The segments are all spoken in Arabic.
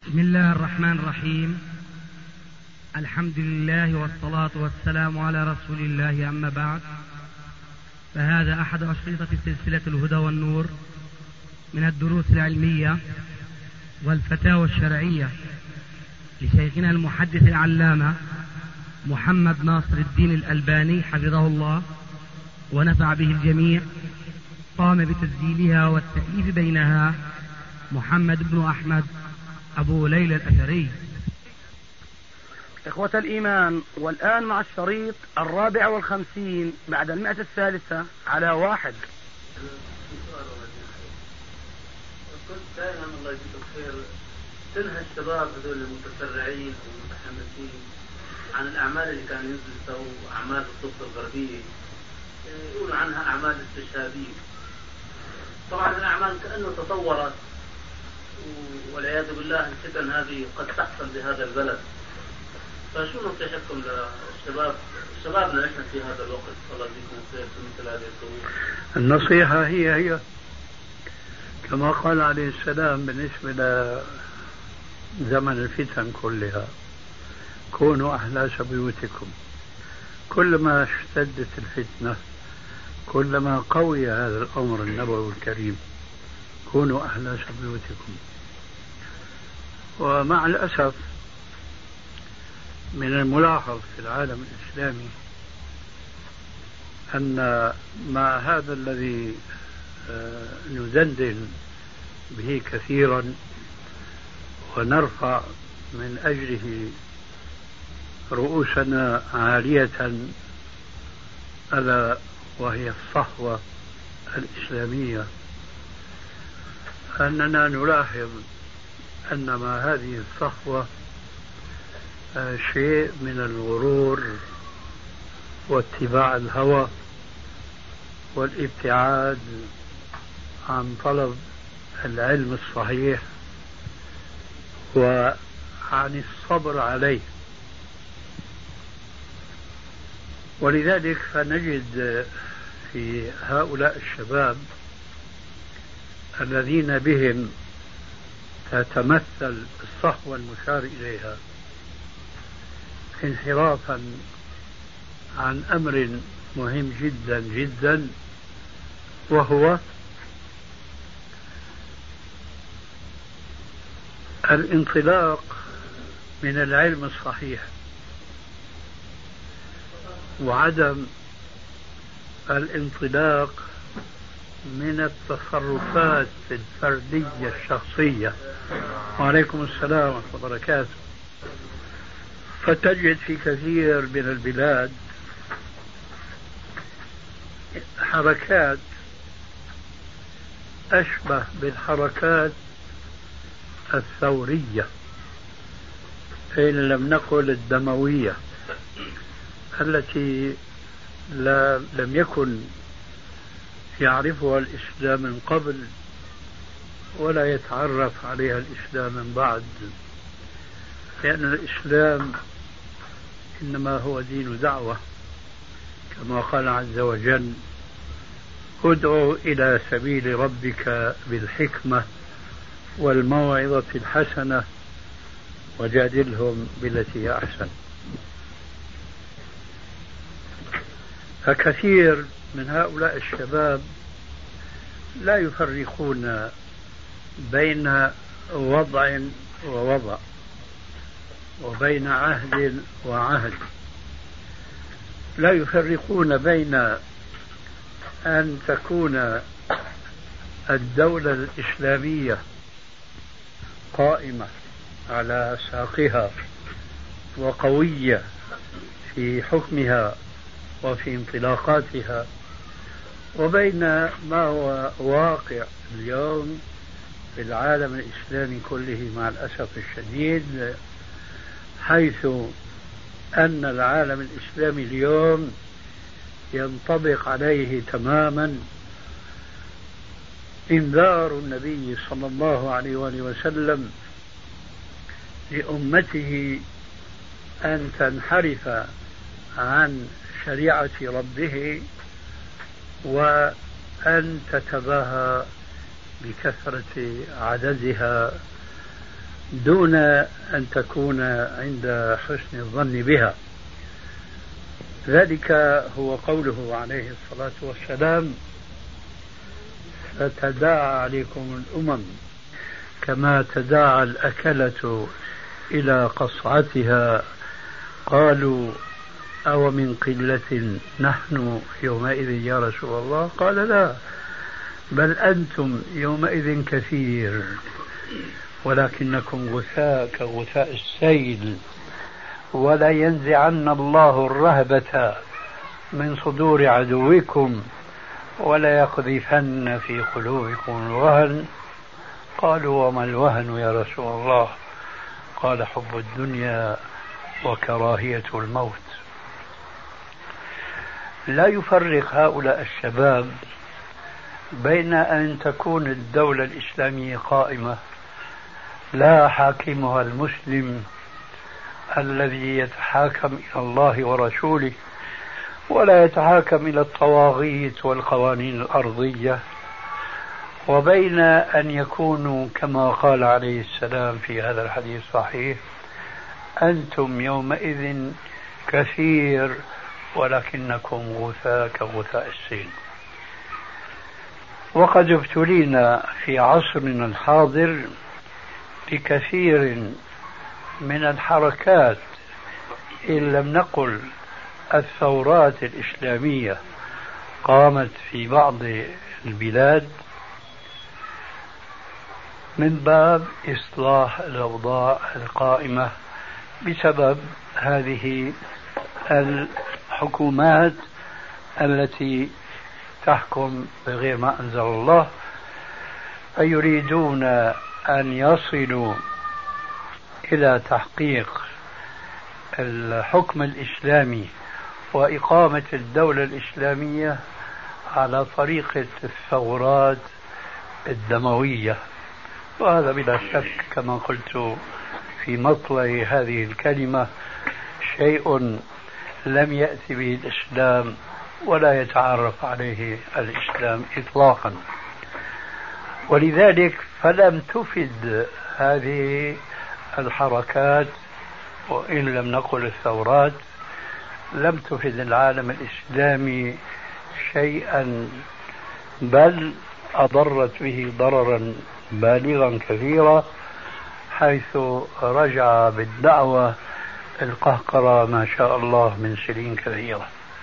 بسم الله الرحمن الرحيم. الحمد لله والصلاة والسلام على رسول الله، أما بعد، فهذا أحد أشرطة سلسلة الهدى والنور من الدروس العلمية والفتاوى الشرعية لشيخنا المحدث العلامة محمد ناصر الدين الألباني حفظه الله ونفع به الجميع. قام بتسجيلها والتأليف بينها محمد بن أحمد أبو ليلى الأثري. إخوة الإيمان، والآن مع الشريط 54 بعد 100 على 1. كنت دائما الله يجزيك الخير تنهى الشباب هذول المتسرعين والمتحمسين عن الأعمال اللي كانوا ينزلوا أعمال السلطة الغربية، يقولوا عنها أعمال استشهادية. طبعا الأعمال كأنه تطورت، والعياذ بالله الفتن هذه قد تحصل بهذا البلد. فشو نصيحتكم للشباب؟ شبابنا احنا في هذا الوقت، الله يجزيكم الخير في مثل هذه الظروف. النصيحة هي كما قال عليه السلام بالنسبة لزمن الفتن كلها: كونوا أحلاس بيوتكم. كلما اشتدت الفتنة كلما قوي هذا الأمر النبوي الكريم: كونوا أحلاس بيوتكم. ومع الأسف من الملاحظ في العالم الإسلامي أن مع هذا الذي ندندن به كثيرا ونرفع من أجله رؤوسنا عالية، ألا وهي الصحوة الإسلامية، أننا نلاحظ أن مع هذه الصحوة شيء من الغرور واتباع الهوى والابتعاد عن طلب العلم الصحيح وعن الصبر عليه. ولذلك فنجد في هؤلاء الشباب الذين بهم تتمثل الصحوة المشار إليها انحرافا عن أمر مهم جدا جدا، وهو الانطلاق من العلم الصحيح وعدم الانطلاق من التصرفات الفردية الشخصية. وعليكم السلام ورحمة الله وبركاته. فتجد في كثير من البلاد حركات أشبه بالحركات الثورية إن لم نقل الدموية، التي لم يكن يعرفها الإسلام من قبل ولا يتعرف عليها الإسلام من بعد، لأن الإسلام إنما هو دين دعوة، كما قال عز وجل: ادعو إلى سبيل ربك بالحكمة والموعظة الحسنة وجادلهم بالتي هي أحسن. فكثير من هؤلاء الشباب لا يفرقون بين وضع ووضع وبين عهد وعهد، لا يفرقون بين أن تكون الدولة الإسلامية قائمة على ساقها وقوية في حكمها وفي انطلاقاتها، وبين ما هو واقع اليوم في العالم الإسلامي كله مع الأسف الشديد، حيث أن العالم الإسلامي اليوم ينطبق عليه تماما إنذار النبي صلى الله عليه وآله وسلم لأمته أن تنحرف عن شريعة ربه وأن تتباهى بكثرة عددها دون أن تكون عند حسن الظن بها. ذلك هو قوله عليه الصلاة والسلام: ستداعى عليكم الأمم كما تداعى الأكلة إلى قصعتها، قالوا أو من قلة نحن يومئذ يا رسول الله؟ قال: لا، بل أنتم يومئذ كثير ولكنكم غثاء كغثاء السيل، ولا ينزعن الله الرهبة من صدور عدوكم ولا يقذفن في قلوبكم الوهن. قالوا: وما الوهن يا رسول الله؟ قال: حب الدنيا وكراهية الموت. لا يفرق هؤلاء الشباب بين أن تكون الدولة الإسلامية قائمة لا حاكمها المسلم الذي يتحاكم إلى الله ورسوله ولا يتحاكم إلى الطواغيت والقوانين الأرضية، وبين أن يكونوا كما قال عليه السلام في هذا الحديث الصحيح: أنتم يومئذ كثير ولكنكم غثاء كغثاء السيل. وقد ابتلينا في عصرنا الحاضر بكثير من الحركات، إن لم نقل الثورات الإسلامية، قامت في بعض البلاد من باب إصلاح الأوضاع القائمة بسبب هذه الحكومات التي تحكم بغير ما أنزل الله، فيريدون أن يصلوا إلى تحقيق الحكم الإسلامي وإقامة الدولة الإسلامية على طريقة الثورات الدموية. وهذا بلا شك كما قلت في مطلع هذه الكلمة شيء لم يأتي به الإسلام ولا يتعرف عليه الإسلام إطلاقا. ولذلك فلم تفد هذه الحركات، وإن لم نقل الثورات، لم تفد العالم الإسلامي شيئا، بل أضرت به ضررا بالغا كثيرا، حيث رجع بالدعوة القهقرة ما شاء الله من سنين كثيرة.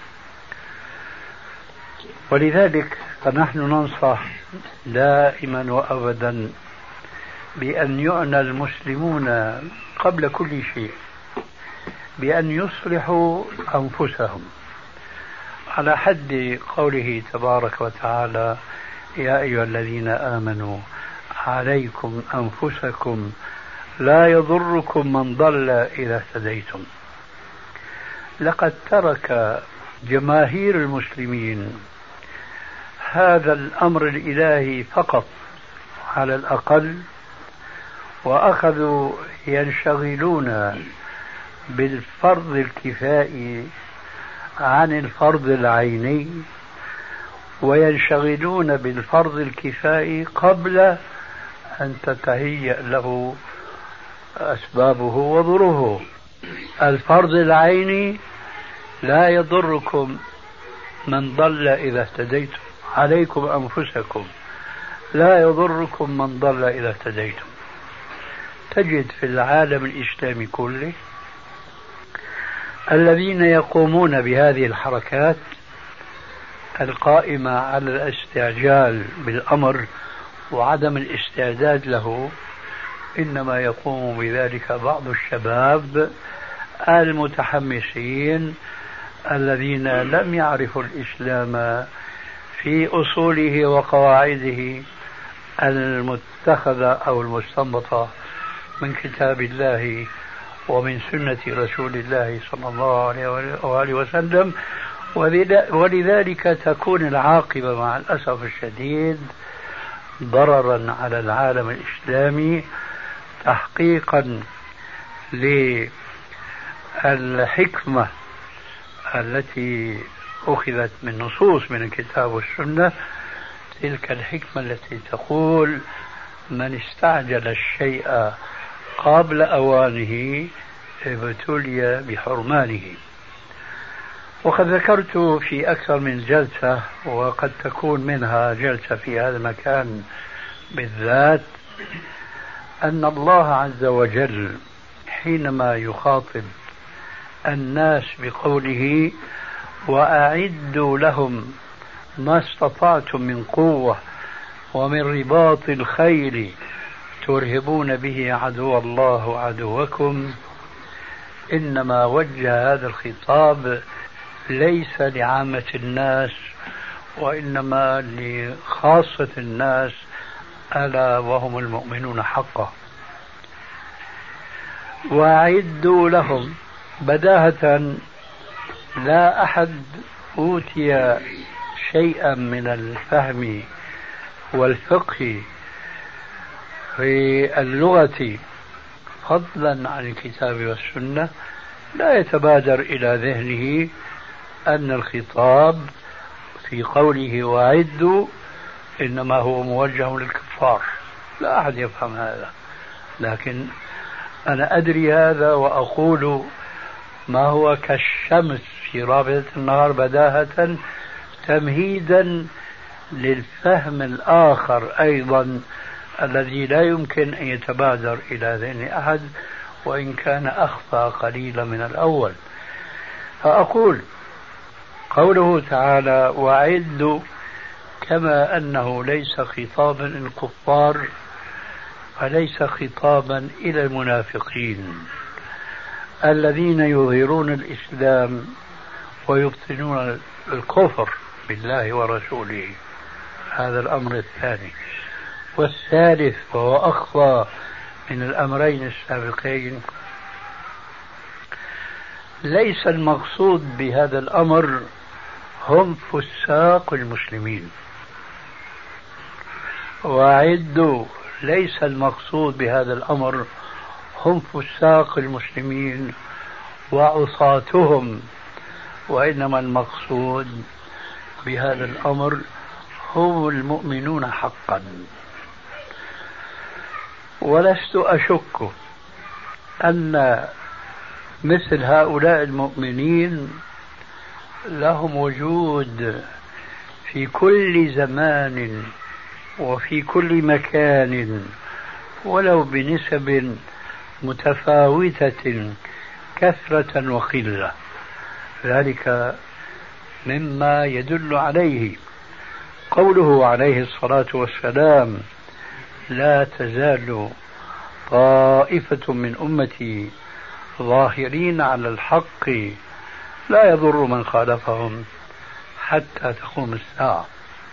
ولذلك فنحن ننصح دائما وأبدا بأن يعنى المسلمون قبل كل شيء بأن يصلحوا أنفسهم، على حد قوله تبارك وتعالى: يا أيها الذين آمنوا عليكم أنفسكم لا يضركم من ضل إذا اهتديتم. لقد ترك جماهير المسلمين هذا الأمر الإلهي فقط على الأقل، وأخذوا ينشغلون بالفرض الكفائي عن الفرض العيني، وينشغلون بالفرض الكفائي قبل أن تتهيأ له أسبابه وظروفه. الفرض العيني: لا يضركم من ضل إذا اهتديتم، عليكم أنفسكم لا يضركم من ضل إذا اهتديتم. تجد في العالم الإسلامي كله الذين يقومون بهذه الحركات القائمة على الاستعجال بالأمر وعدم الاستعداد له، إنما يقوم بذلك بعض الشباب المتحمسين الذين لم يعرفوا الإسلام في أصوله وقواعده المتخذة أو المستنبطة من كتاب الله ومن سنة رسول الله صلى الله عليه وسلم. ولذلك تكون العاقبة مع الأسف الشديد ضررا على العالم الإسلامي، تحقيقا للحكمة التي أخذت من نصوص من الكتاب والسنة، تلك الحكمة التي تقول: من استعجل الشيء قبل أوانه ابتلي بحرمانه. وقد ذكرت في أكثر من جلسة، وقد تكون منها جلسة في هذا المكان بالذات، أن الله عز وجل حينما يخاطب الناس بقوله وأعدوا لهم ما استطعتم من قوة ومن رباط الخيل ترهبون به عدو الله وعدوكم، إنما وجه هذا الخطاب ليس لعامة الناس وإنما لخاصة الناس، ألا وهم المؤمنون حقا. وأعدوا لهم بداهة لا أحد أوتي شيئا من الفهم والفقه في اللغة فضلا عن الكتاب والسنة لا يتبادر إلى ذهنه أن الخطاب في قوله وأعدوا إنما هو موجه للكفار. لا أحد يفهم هذا، لكن أنا أدري هذا وأقول ما هو كالشمس في رابعة النهار بداهة، تمهيدا للفهم الآخر أيضا الذي لا يمكن أن يتبادر إلى ذهن أحد وإن كان أخفى قليلا من الأول. فأقول قوله تعالى وأعدوا كما أنه ليس خطابا للكفار فليس خطابا إلى المنافقين الذين يظهرون الإسلام ويبطنون الكفر بالله ورسوله. هذا الأمر الثاني. والثالث وهو أخفى من الأمرين السابقين، ليس المقصود بهذا الأمر هم فساق المسلمين. وأعدوا ليس المقصود بهذا الأمر هم فساق المسلمين وعصاتهم، وإنما المقصود بهذا الأمر هم المؤمنون حقا. ولست أشك أن مثل هؤلاء المؤمنين لهم وجود في كل زمان وفي كل مكان ولو بنسب متفاوتة كثرة وقلة. ذلك مما يدل عليه قوله عليه الصلاة والسلام لا تزال طائفة من أمتي ظاهرين على الحق لا يضر من خالفهم حتى تقوم الساعة.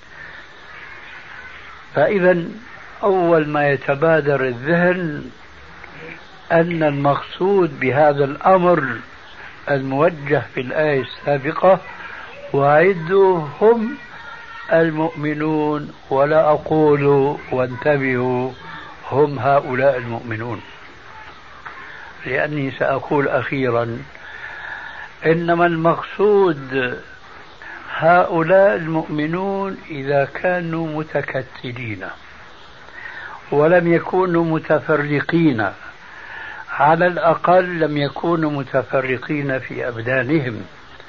فإذا أول ما يتبادر الذهن أن المقصود بهذا الأمر الموجه في الآية السابقة وأعدوا هم المؤمنون، ولا أقول وانتبهوا هم هؤلاء المؤمنون، لأني سأقول أخيرا إنما المقصود هؤلاء المؤمنون إذا كانوا متكتلين ولم يكونوا متفرقين، على الأقل لم يكونوا متفرقين في أبدانهم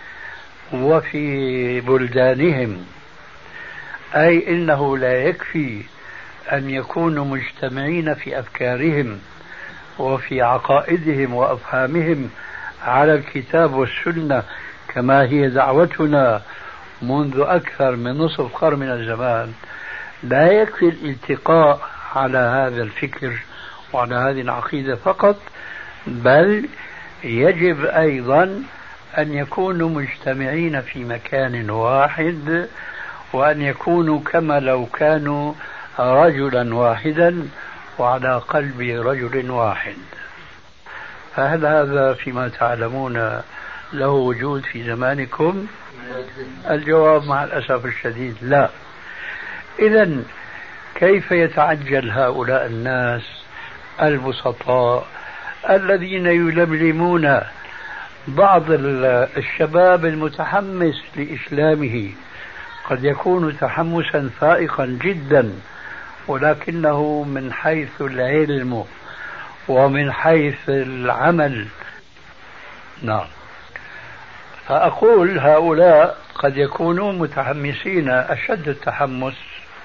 وفي بلدانهم، أي إنه لا يكفي أن يكونوا مجتمعين في أفكارهم وفي عقائدهم وأفهامهم على الكتاب والسنة كما هي دعوتنا منذ أكثر من نصف قرن من الزمان. لا يكفي الالتقاء على هذا الفكر وعلى هذه العقيدة فقط، بل يجب أيضا أن يكونوا مجتمعين في مكان واحد، وأن يكونوا كما لو كانوا رجلا واحدا وعلى قلب رجل واحد. فهل هذا فيما تعلمون له وجود في زمانكم؟ الجواب مع الأسف الشديد لا. إذن كيف يتعجل هؤلاء الناس البسطاء الذين يلملمون بعض الشباب المتحمس لإسلامه، قد يكون تحمسا فائقا جدا ولكنه من حيث العلم ومن حيث العمل. نعم. فأقول هؤلاء قد يكونون متحمسين أشد التحمس،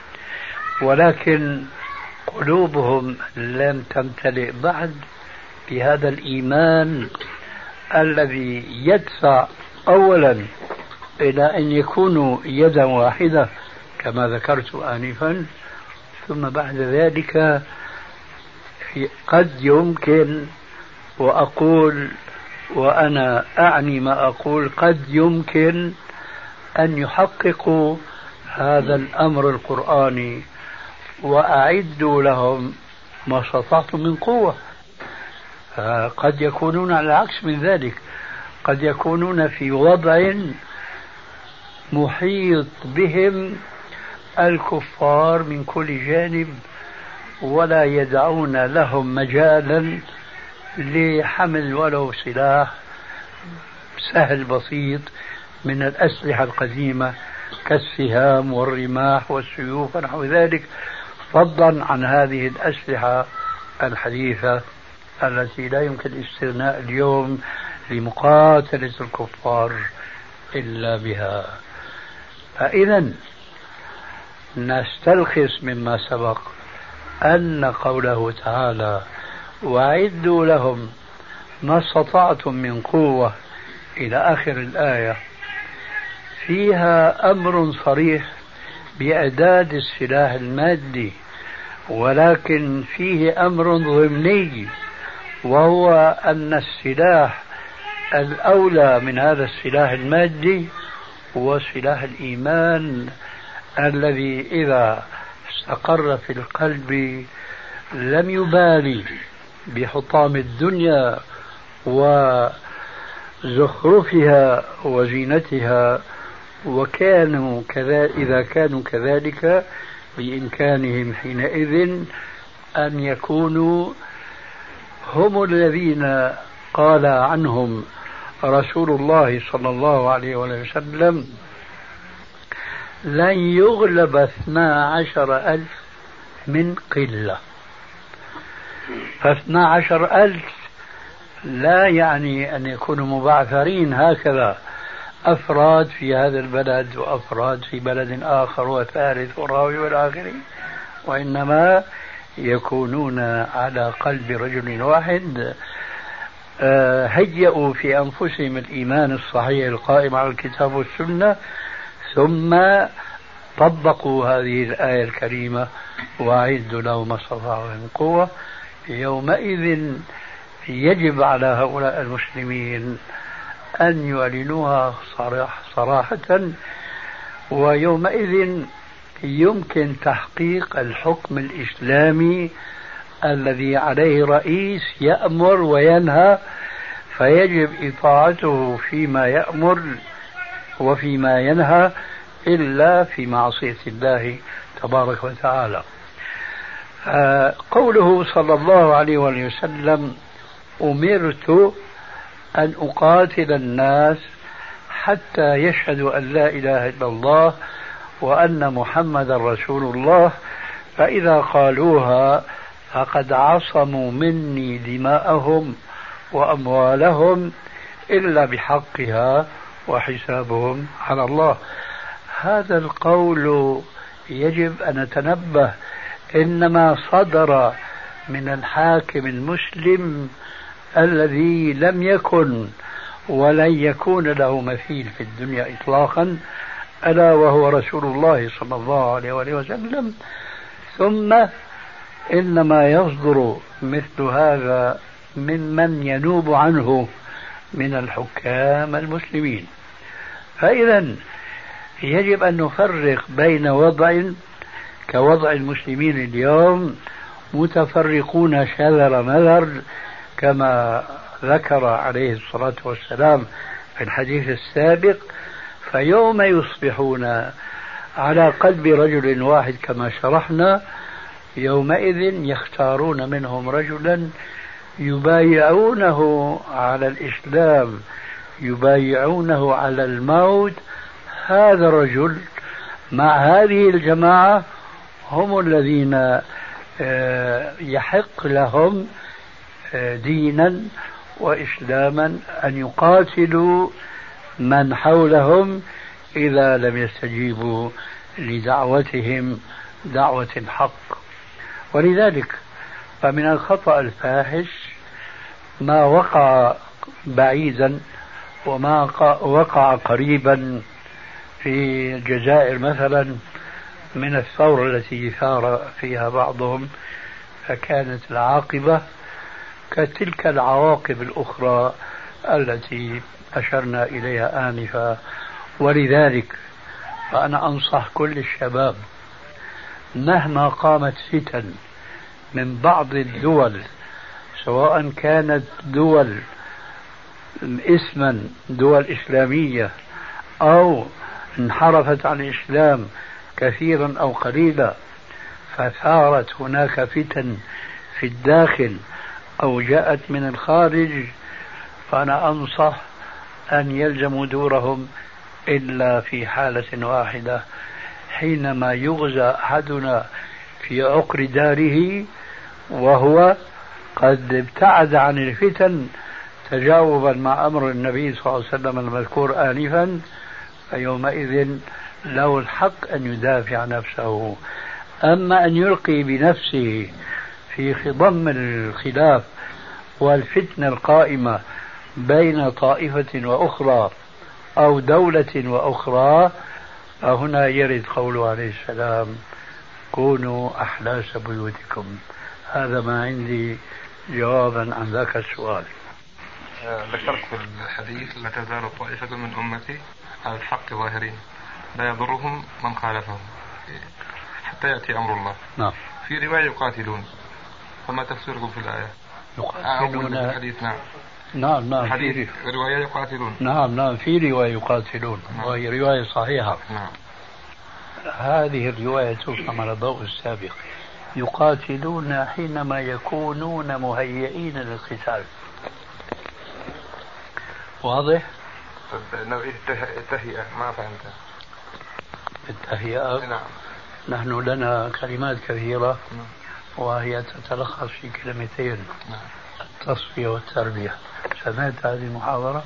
ولكن قلوبهم لم تمتلئ بعد بهذا الإيمان الذي يدفع أولا إلى أن يكونوا يدا واحدة كما ذكرت آنفا، ثم بعد ذلك قد يمكن، وأقول وأنا أعني ما أقول، قد يمكن أن يحققوا هذا الأمر القرآني. وأعدوا لهم ما استطعتم من قوة. قد يكونون على العكس من ذلك، قد يكونون في وضع محيط بهم الكفار من كل جانب، ولا يدعون لهم مجالا لحمل ولو سلاح سهل بسيط من الأسلحة القديمة كالسهام والرماح والسيوف ونحو ذلك، فضلا عن هذه الأسلحة الحديثة التي لا يمكن الاستغناء اليوم لمقاتلة الكفار إلا بها. فإذا نستلخص مما سبق أن قوله تعالى وأعدوا لهم ما استطعتم من قوة إلى آخر الآية فيها أمر صريح بإعداد السلاح المادي، ولكن فيه أمر ضمني، وهو أن السلاح الأولى من هذا السلاح المادي هو سلاح الإيمان الذي إذا استقر في القلب لم يبالي بحطام الدنيا وزخرفها وزينتها، وكانوا إذا كانوا كذلك بإمكانهم حينئذ أن يكونوا هم الذين قال عنهم رسول الله صلى الله عليه وسلم لن يغلب 12,000 من قلة. ف12,000 لا يعني أن يكونوا مبعثرين هكذا أفراد في هذا البلد وأفراد في بلد آخر وثالث وراوي والآخر، وإنما يكونون على قلب رجل واحد هيئوا في أنفسهم الإيمان الصحيح القائم على الكتاب والسنة، ثم طبقوا هذه الآية الكريمة وأعدوا لهم ما استطاعوا من قوة. يومئذ يجب على هؤلاء المسلمين أن يعلنوها صراحة، ويومئذ يمكن تحقيق الحكم الإسلامي الذي عليه رئيس يأمر وينهى، فيجب إطاعته فيما يأمر وفيما ينهى إلا في معصية الله تبارك وتعالى. قوله صلى الله عليه وسلم أمرت أن أقاتل الناس حتى يشهدوا أن لا إله إلا الله وأن محمد رسول الله، فإذا قالوها فقد عصموا مني دماءهم وأموالهم إلا بحقها وحسابهم على الله. هذا القول يجب أن نتنبه إنما صدر من الحاكم المسلم الذي لم يكن ولن يكون له مثيل في الدنيا إطلاقا، ألا وهو رسول الله صلى الله عليه وسلم. ثم إنما يصدر مثل هذا ممن ينوب عنه من الحكام المسلمين. فإذا يجب أن نفرق بين وضع كوضع المسلمين اليوم متفرقون شذر مذر كما ذكر عليه الصلاة والسلام في الحديث السابق، فيوم يصبحون على قلب رجل واحد كما شرحنا يومئذ يختارون منهم رجلا يبايعونه على الإسلام، يبايعونه على الموت. هذا الرجل مع هذه الجماعة هم الذين يحق لهم دينا وإسلاما أن يقاتلوا من حولهم إذا لم يستجيبوا لدعوتهم دعوة الحق. ولذلك فمن الخطأ الفاحش ما وقع بعيدا وما وقع قريبا في الجزائر مثلا من الثورة التي ثار فيها بعضهم، فكانت العاقبة كتلك العواقب الأخرى التي أشرنا إليها آنفا. ولذلك فأنا أنصح كل الشباب مهما قامت فتن من بعض الدول، سواء كانت دول اسما دول إسلامية أو انحرفت عن الإسلام كثيرا أو قليلا، فثارت هناك فتن في الداخل أو جاءت من الخارج، فأنا أنصح أن يلزموا دورهم إلا في حالة واحدة، حينما يغزى أحدنا في عقر داره وهو قد ابتعد عن الفتن تجاوبا مع أمر النبي صلى الله عليه وسلم المذكور آنفا، فيومئذ له الحق أن يدافع نفسه. أما أن يلقي بنفسه في خضم الخلاف والفتنة القائمة بين طائفة وأخرى أو دولة وأخرى، فهنا يرد قوله عليه السلام: كونوا أحلاس بيوتكم. هذا ما عندي جوابا عن ذاك السؤال. ذكرت في الحديث: لا تزال طائفة من أمتي على الحق ظاهرين لا يضرهم من خالفهم حتى يأتي أمر الله. نعم. في رواية يقاتلون، فما تفسيركم في الآية؟ يقاتلون الحديث. نعم نعم الحديث رواية يقاتلون. نعم في رواية يقاتلون. نعم. وهي رواية صحيحة. نعم. هذه الرواية تفهم على ضوء السابق. يقاتلون حينما يكونون مهيئين للقتال. واضح؟ التهيئة ما فهمت. التهيئة. نعم. نحن لنا كلمات كثيرة وهي تتلخص في كلمتين: التصفية والتربية. سمعت هذه المحاضرة؟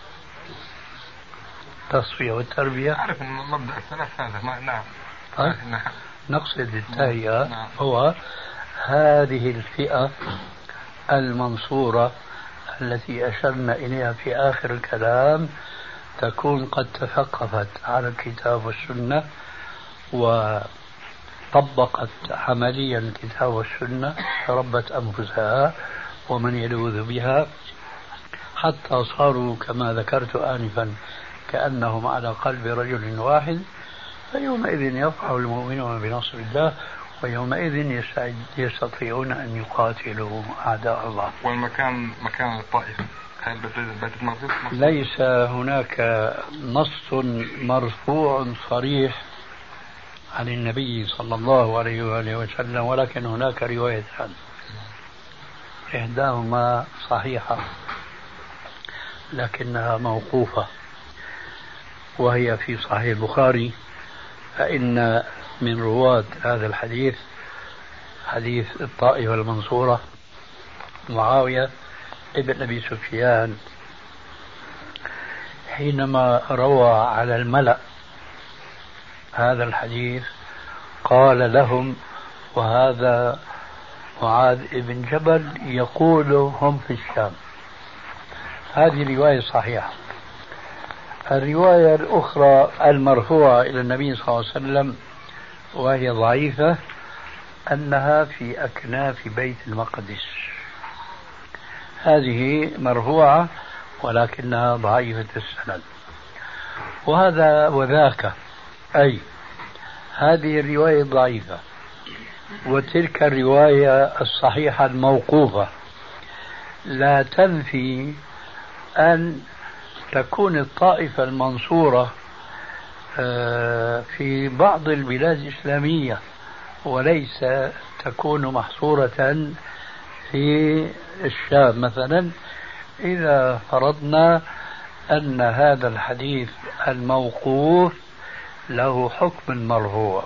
التصفية والتربية. أعرف أن مبدأ السلف هذا. نعم. نعم. نقصد التهيئة. نعم. هو هذه الفئة المنصورة التي أشرنا إليها في آخر الكلام تكون قد تثقفت على الكتاب والسنة وطبقت عمليا الكتاب والسنة، ربت أنفسها ومن يلوذ بها، حتى صاروا كما ذكرت آنفا كأنهم على قلب رجل واحد. فيومئذ يفرح المؤمنون بنصر الله، ويومئذ يستطيعون أن يقاتلوا أعداء الله. والمكان مكان الطائفة هل بيت المقدس؟ ليس هناك نص مرفوع صريح عن النبي صلى الله عليه وآله وسلم، ولكن هناك روايتان، إحداهما صحيحة لكنها موقوفة، وهي في صحيح البخاري. فإن من رواة هذا الحديث حديث الطائفة المنصورة معاوية ابن أبي سفيان، حينما روى على الملأ هذا الحديث قال لهم: وهذا معاذ بن جبل يقول هم في الشام. هذه رواية صحيحة. الرواية الأخرى المرفوعة إلى النبي صلى الله عليه وسلم وهي ضعيفة، أنها في أكناف بيت المقدس. هذه مرفوعة ولكنها ضعيفة السند. وهذا وذاك، أي هذه الرواية ضعيفة وتلك الرواية الصحيحة الموقوفة لا تنفي أن تكون الطائفة المنصورة في بعض البلاد الإسلامية، وليس تكون محصورة في الشام مثلا، إذا فرضنا أن هذا الحديث الموقوف له حكم مرفوع.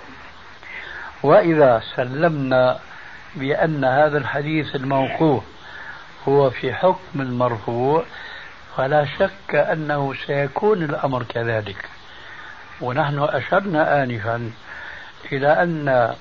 وإذا سلمنا بأن هذا الحديث الموقوف هو في حكم المرفوع، فلا شك أنه سيكون الأمر كذلك. ونحن أشرنا آنفا إلى أن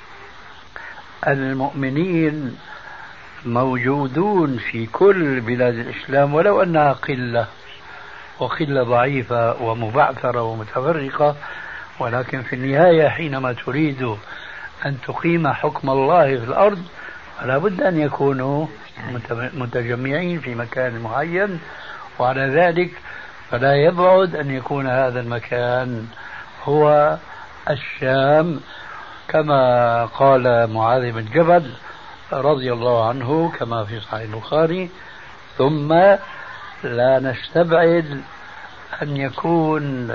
المؤمنين موجودون في كل بلاد الإسلام ولو أنها قلة، وقلة ضعيفة ومبعثرة ومتفرقة، ولكن في النهاية حينما تريد أن تقيم حكم الله في الأرض فلا بد أن يكونوا متجمعين في مكان معين، وعلى ذلك فلا يبعد أن يكون هذا المكان هو الشام، كما قال معاذ بن جبل رضي الله عنه كما في صحيح البخاري. ثم لا نستبعد أن يكون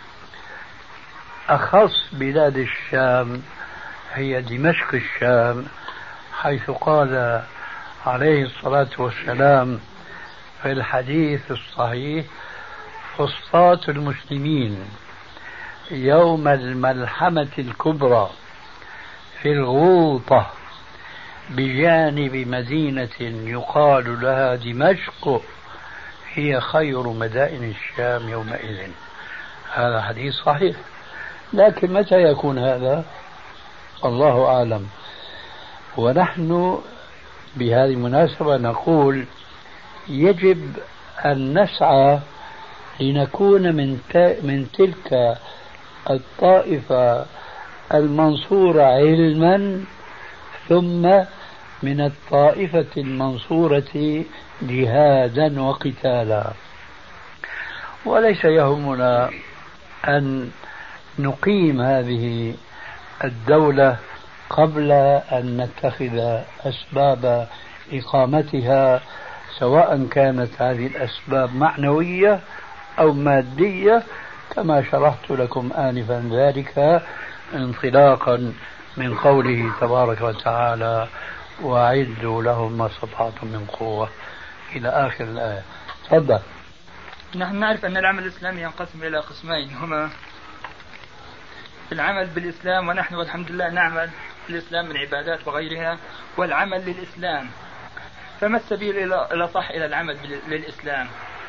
أخص بلاد الشام هي دمشق الشام، حيث قال عليه الصلاة والسلام في الحديث الصحيح: فسطاط المسلمين يوم الملحمة الكبرى في الغوطة بجانب مدينة يقال لها دمشق هي خير مدائن الشام يومئذ. هذا حديث صحيح، لكن متى يكون هذا؟ الله أعلم. ونحن بهذه المناسبة نقول يجب أن نسعى لنكون من تلك الطائفة المنصورة علما، ثم من الطائفة المنصورة جهادا وقتالا. وليس يهمنا أن نقيم هذه الدولة قبل أن نتخذ أسباب إقامتها، سواء كانت هذه الأسباب معنوية أو مادية، كما شرحت لكم آنفا ذلك انطلاقا من قوله تبارك وتعالى: وأعدوا لهم ما استطعتم من قوة، إلى آخر الآية. تفضل. نحن نعرف أن العمل الإسلامي ينقسم إلى قسمين، هما العمل بالإسلام، ونحن والحمد لله نعمل في الإسلام من عبادات وغيرها، والعمل للإسلام. فما السبيل إلى صح إلى العمل للإسلام؟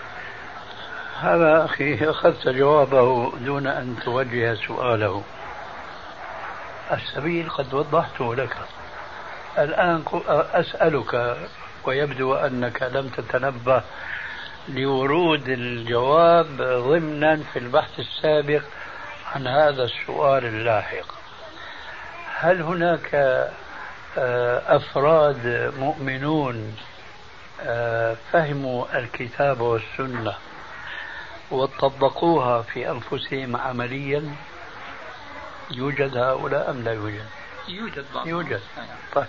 هذا أخي أخذت جوابه دون أن توجه سؤاله. السبيل قد وضحته لك، الآن أسألك ويبدو أنك لم تتنبه لورود الجواب ضمنا في البحث السابق عن هذا السؤال اللاحق: هل هناك أفراد مؤمنون فهموا الكتاب والسنة وطبقوها في أنفسهم عمليا؟ يوجد هؤلاء أم لا يوجد؟ يوجد. طيب.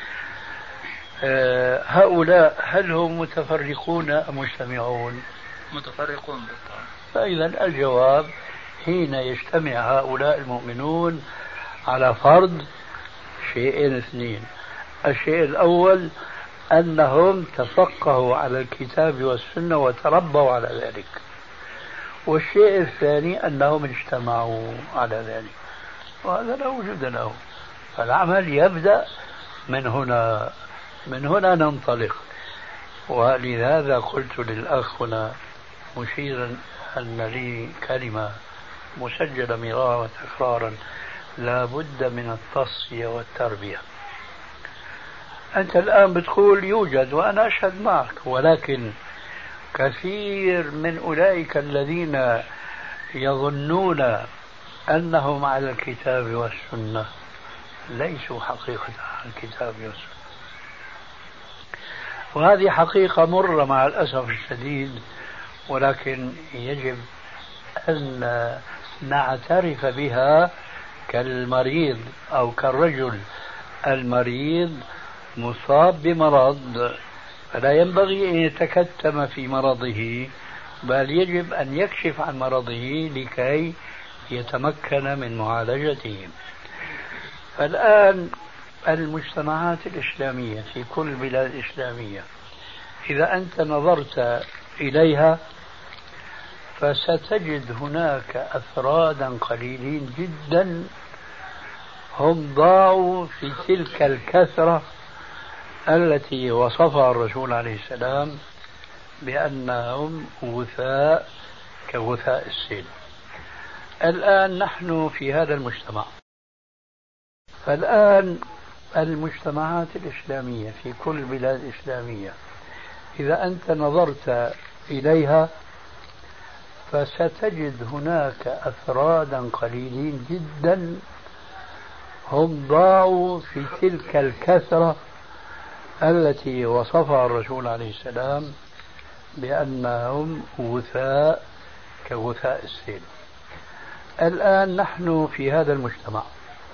هؤلاء هل هم متفرقون أم مجتمعون؟ متفرقون بالطبع. فإذا الجواب: حين يجتمع هؤلاء المؤمنون على فرض شيئين اثنين: الشيء الأول أنهم تفقهوا على الكتاب والسنة وتربوا على ذلك، والشيء الثاني أنهم اجتمعوا على ذلك، وهذا لا وجود له. فالعمل يبدأ من هنا ننطلق. ولهذا قلت للأخ هنا مشيرا أن لي كلمة مسجلة مرارا وتكرارا: لا بد من التصفية والتربية. أنت الآن بتقول يوجد وأنا أشهد معك، ولكن كثير من أولئك الذين يظنون أنهم على الكتاب والسنة ليسوا حقيقة على الكتاب والسنة، وهذه حقيقة مرة مع الأسف الشديد، ولكن يجب أن نعترف بها كالمريض أو كالرجل المريض مصاب بمرض، فلا ينبغي أن يتكتم في مرضه، بل يجب أن يكشف عن مرضه لكي يتمكن من معالجته. فالآن المجتمعات الإسلامية في كل البلاد الإسلامية إذا أنت نظرت إليها فستجد هناك أفرادا قليلين جدا هم ضاعوا في تلك الكثرة التي وصفها الرسول عليه السلام بأنهم غثاء كغثاء السيل. الآن نحن في هذا المجتمع، فالآن المجتمعات الإسلامية في كل البلاد الإسلامية إذا أنت نظرت إليها فستجد هناك أفرادا قليلين جدا هم ضاعوا في تلك الكثرة التي وصفها الرسول عليه السلام بأنهم غثاء كغثاء السيل. الآن نحن في هذا المجتمع،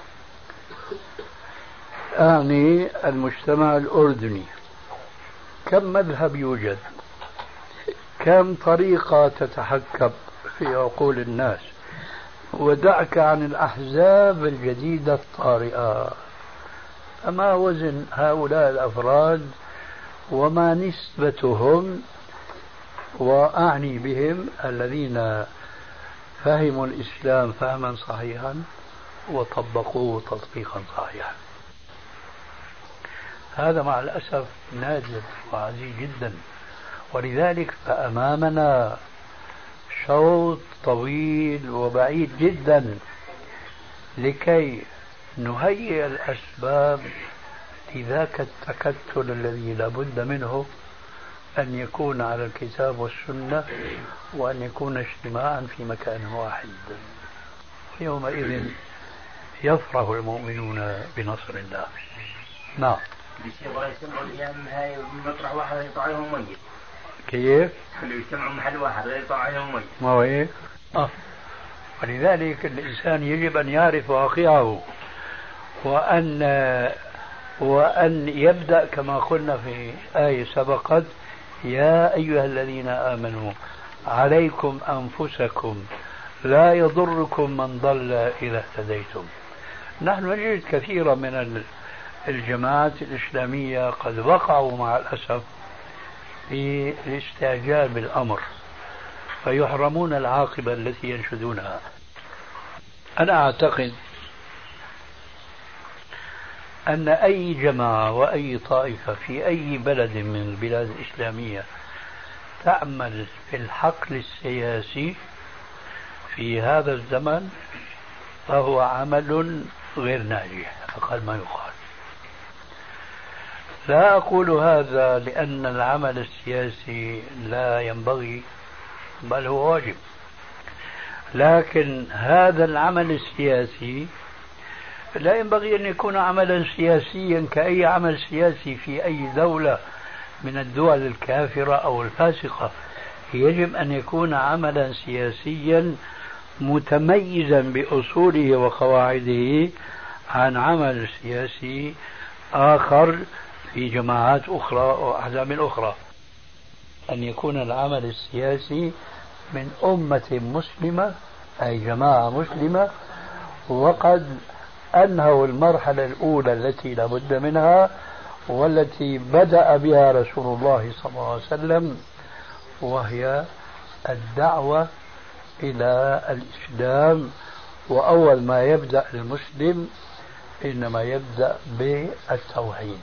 أعني المجتمع الأردني، كم مذهب يوجد، كم طريقة تتحكم في عقول الناس، ودعك عن الأحزاب الجديدة الطارئة. فما وزن هؤلاء الأفراد وما نسبتهم، وأعني بهم الذين فهموا الإسلام فهما صحيحا وطبقوه تطبيقا صحيحا. هذا مع الأسف نادر وعزيز جدا، ولذلك فأمامنا شوط طويل وبعيد جدا لكي نهيئ الأسباب لذاك التكتل الذي لا بد منه أن يكون على الكتاب والسنة، وأن يكون اجتماعا في مكان واحد. يومئذ يفرح المؤمنون بنصر الله. نعم. مطرح واحد يطلع عليهم ميت. كيف؟ اللي يجتمعوا محل واحد يطلع عليهم ميت. ما هو إيه؟ ولذلك الإنسان يجب أن يعرف واقعه، وأن يبدأ كما قلنا في آية سبقت: يا أيها الذين آمنوا عليكم أنفسكم لا يضركم من ضل إذا اهتديتم. نحن نجد كثيرا من الجماعات الإسلامية قد وقعوا مع الأسف في الاستعجال بالأمر فيحرمون العاقبة التي ينشدونها. أنا أعتقد أن أي جماعة وأي طائفة في أي بلد من البلاد الإسلامية تعمل في الحقل السياسي في هذا الزمن فهو عمل غير ناجح أقل ما يقال. لا أقول هذا لأن العمل السياسي لا ينبغي، بل هو واجب، لكن هذا العمل السياسي لا ينبغي أن يكون عملا سياسيا كأي عمل سياسي في أي دولة من الدول الكافرة أو الفاسقة. يجب أن يكون عملا سياسيا متميزا بأصوله وقواعده عن عمل سياسي آخر في جماعات أخرى وأحزاب أخرى. أن يكون العمل السياسي من أمة مسلمة، أي جماعة مسلمة، وقد أنهوا المرحلة الأولى التي لا بد منها والتي بدأ بها رسول الله صلى الله عليه وسلم، وهي الدعوة إلى الإسلام. وأول ما يبدأ المسلم إنما يبدأ بالتوحيد.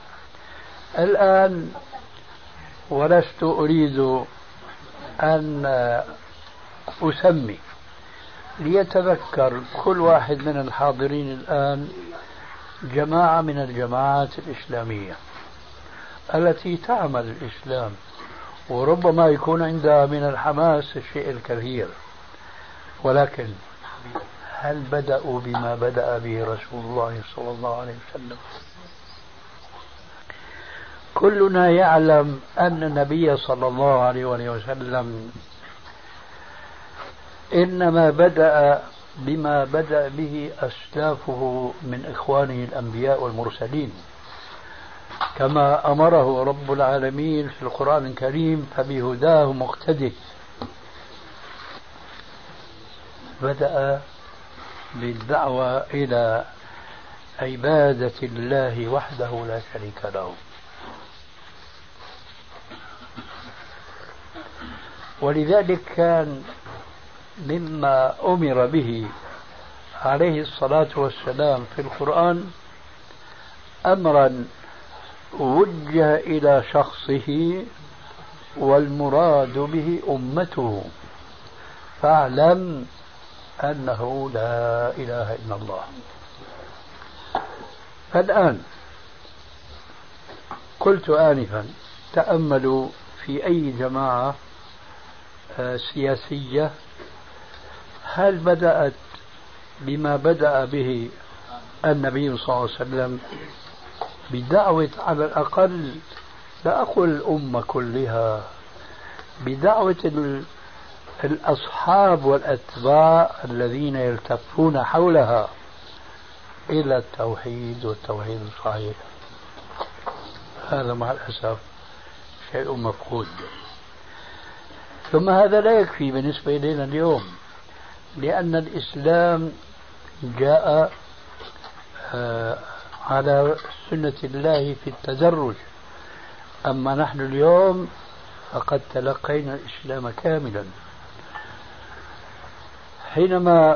الآن ولست أريد أن أسمي، ليتذكر كل واحد من الحاضرين الآن جماعة من الجماعات الإسلامية التي تعمل الإسلام، وربما يكون عندها من الحماس الشيء الكثير، ولكن هل بدأوا بما بدأ به رسول الله صلى الله عليه وسلم؟ كلنا يعلم أن النبي صلى الله عليه وسلم إنما بدأ بما بدأ به أسلافه من إخوانه الأنبياء والمرسلين، كما أمره رب العالمين في القرآن الكريم: فبهداه مقتدي. بدأ بالدعوة إلى عبادة الله وحده لا شريك له. ولذلك كان مما أمر به عليه الصلاة والسلام في القرآن أمرا وجه إلى شخصه والمراد به أمته، فاعلم أنه لا إله إلا الله. فالآن قلت آنفا تأملوا في أي جماعة سياسية هل بدأت بما بدأ به النبي صلى الله عليه وسلم بدعوة على الأقل، لا أقول الأمة كلها، بدعوة الأصحاب والأتباع الذين يلتفون حولها إلى التوحيد والتوحيد الصحيح؟ هذا مع الأسف شيء مفقود. ثم هذا لا يكفي بالنسبة إلينا اليوم، لأن الإسلام جاء على سنة الله في التدرج، أما نحن اليوم فقد تلقينا الإسلام كاملا. حينما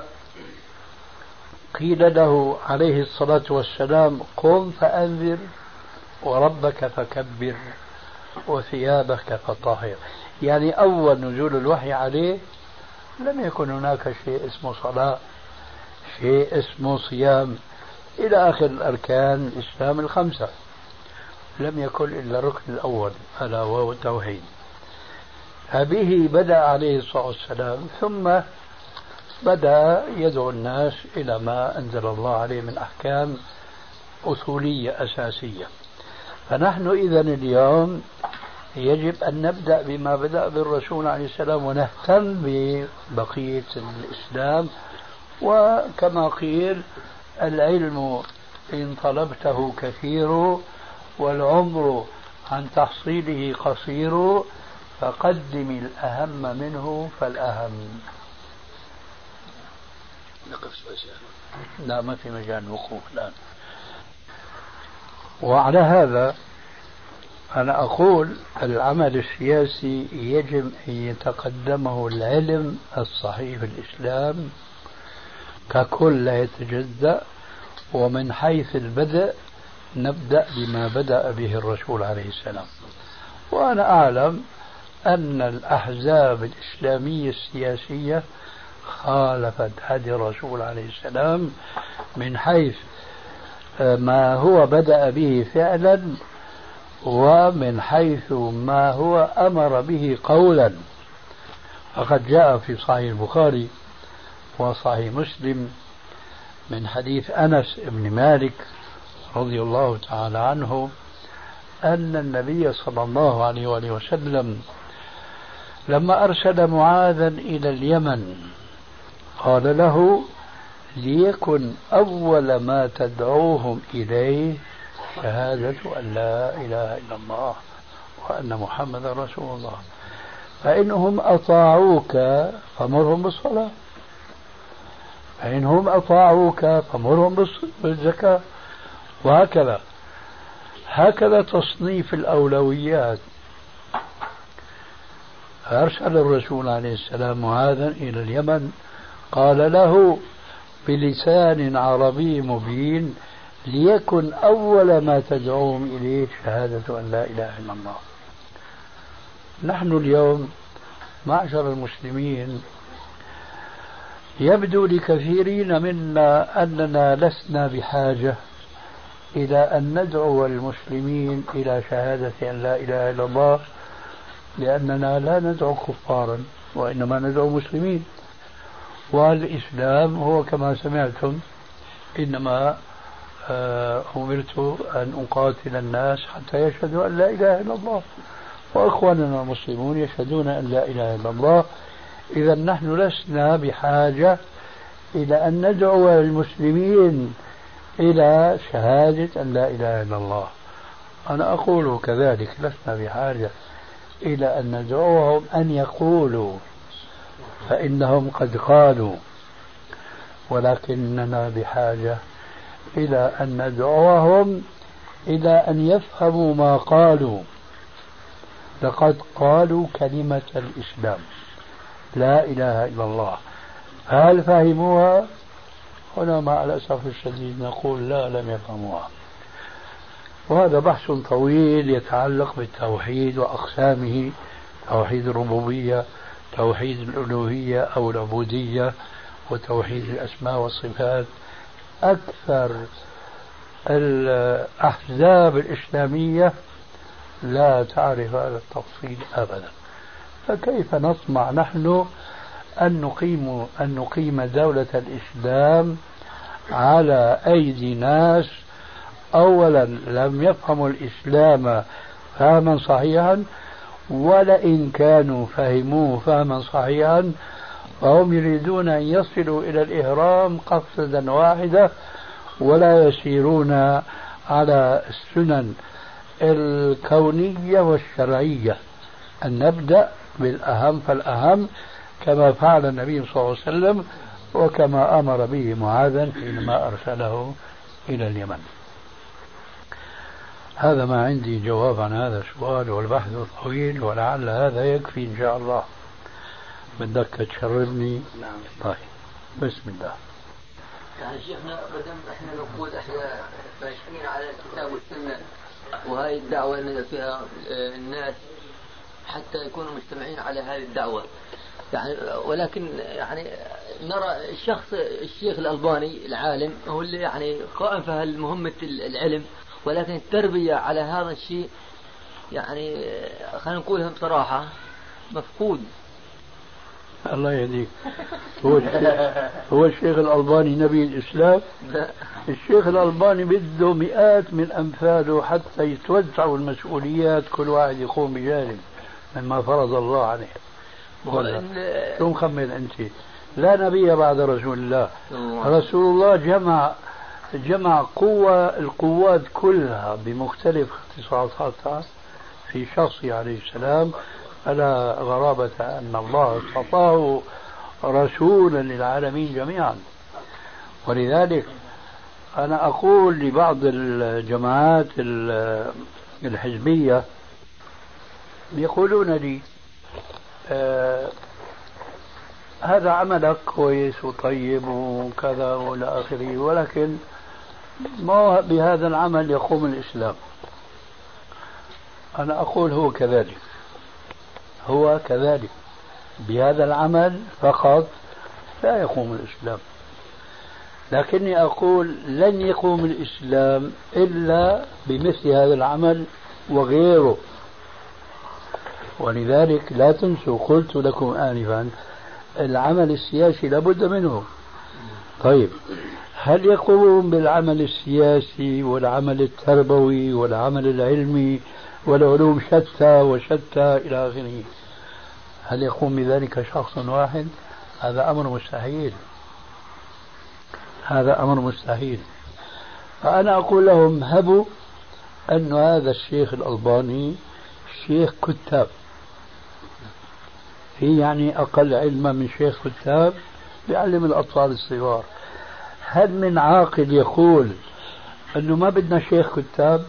قيل له عليه الصلاة والسلام قم فأنذر وربك فكبر وثيابك فطهر، يعني أول نزول الوحي عليه لم يكن هناك شيء اسمه صلاة، شيء اسمه صيام، إلى آخر الأركان الإسلام الخمسة، لم يكن إلا الركن الأول ألا وهو التوحيد. فبه بدأ عليه الصلاة والسلام، ثم بدأ يدعو الناس إلى ما أنزل الله عليه من أحكام أصولية أساسية. فنحن إذن اليوم يجب أن نبدأ بما بدأ بالرسول عليه السلام ونهتم ببقية الإسلام. وكما قيل العلم إن طلبته كثير والعمر عن تحصيله قصير، فقدم الأهم منه فالأهم. نقف شوي. لا، ما في مجال وقوف الآن. وعلى هذا أنا أقول العمل السياسي يجب أن يتقدمه العلم الصحيح في الإسلام ككل لا يتجزأ، ومن حيث البدء نبدأ بما بدأ به الرسول عليه السلام. وأنا أعلم أن الأحزاب الإسلامية السياسية خالفت هدي الرسول عليه السلام من حيث ما هو بدأ به فعلا، ومن حيث ما هو أمر به قولا. فقد جاء في صحيح البخاري وصحيح مسلم من حديث أنس بن مالك رضي الله تعالى عنه أن النبي صلى الله عليه وآله وسلم لما أرسل معاذا إلى اليمن قال له ليكن أول ما تدعوهم إليه شهادة أن لا إله إلا الله وأن محمد رسول الله، فإنهم أطاعوك فمرهم بالصلاة، فإنهم أطاعوك فمرهم بالزكاة، وهكذا. هكذا تصنيف الأولويات. أرسل الرسول عليه السلام معاذا إلى اليمن قال له بلسان عربي مبين ليكن أول ما تدعوهم إليه شهادة أن لا إله إلا الله. نحن اليوم معشر المسلمين يبدو لكثيرين منا أننا لسنا بحاجة إلى أن ندعو المسلمين إلى شهادة أن لا إله إلا الله، لأننا لا ندعو كفارا وإنما ندعو مسلمين. والإسلام هو كما سمعتم إنما أمرت أن أقاتل الناس حتى يشهدوا أن لا إله إلا الله، وإخواننا المسلمون يشهدون أن لا إله إلا الله. إذا نحن لسنا بحاجة إلى أن ندعو المسلمين إلى شهادة أن لا إله إلا الله. أنا أقول كذلك لسنا بحاجة إلى أن ندعوهم أن يقولوا، فإنهم قد قالوا، ولكننا بحاجة إلى أن ندعوهم إلى أن يفهموا ما قالوا. لقد قالوا كلمة الإسلام لا إله إلا الله، هل فهموها؟ هنا مع الأسف الشديد نقول لا، لم يفهموها. وهذا بحث طويل يتعلق بالتوحيد وأقسامه، توحيد الربوبية، توحيد الألوهية أو العبودية، وتوحيد الأسماء والصفات. أكثر الأحزاب الإسلامية لا تعرف هذا التفصيل أبدا. فكيف نطمع نحن أن نقيم دولة الإسلام على أيدي ناس أولا لم يفهموا الإسلام فهما صحيحا، ولئن كانوا فهموه فهما صحيحا فهم يريدون أن يصلوا إلى الإهرام قصدا واحدة ولا يسيرون على السنن الكونية والشرعية، أن نبدأ بالأهم فالأهم كما فعل النبي صلى الله عليه وسلم وكما أمر به معاذا حينما أرسله إلى اليمن. هذا ما عندي جواب عن هذا السؤال، والبحث طويل ولعل هذا يكفي إن شاء الله. بدك تشربني؟ نعم. طيب بسم الله. يعني شيخنا بدم احنا نقول احنا ماشيين على الكتاب والسنة، وهذه الدعوة اللي فيها الناس حتى يكونوا مجتمعين على هذه الدعوة يعني، ولكن يعني نرى الشيخ الألباني العالم هو اللي يعني قائم في مهمة العلم، ولكن التربية على هذا الشيء يعني خلينا نقولها بصراحة مفقود. الله يهديك. هو الشيخ الألباني نبي الإسلام؟ لا. الشيخ الألباني بده مئات من أمثاله حتى يتوزعوا المسؤوليات، كل واحد يقوم بجانب مما فرض الله عليه. شو مخمن أنت؟ لا نبي بعد رسول الله. رسول الله جمع القوات كلها بمختلف اختصاصاتها في شخصه عليه السلام، فلا غرابة أن الله اصطفاه رسولا للعالمين جميعا. ولذلك أنا أقول لبعض الجماعات الحزبية يقولون لي هذا عملك كويس وطيب وكذا والى آخره، ولكن ما بهذا العمل يقوم الإسلام. أنا أقول هو كذلك بهذا العمل فقط لا يقوم الإسلام، لكني أقول لن يقوم الإسلام إلا بمثل هذا العمل وغيره. ولذلك لا تنسوا قلت لكم آنفا العمل السياسي لابد منه. طيب هل يقوم بالعمل السياسي والعمل التربوي والعمل العلمي والعلوم شتى وشتى إلى آخره، هل يقوم بذلك شخص واحد؟ هذا أمر مستحيل. فأنا أقول لهم هبوا أن هذا الشيخ الألباني شيخ كتاب، في يعني أقل علما من شيخ كتاب بيعلم الأطفال الصغار. هل من عاقل يقول أنه ما بدنا شيخ كتاب؟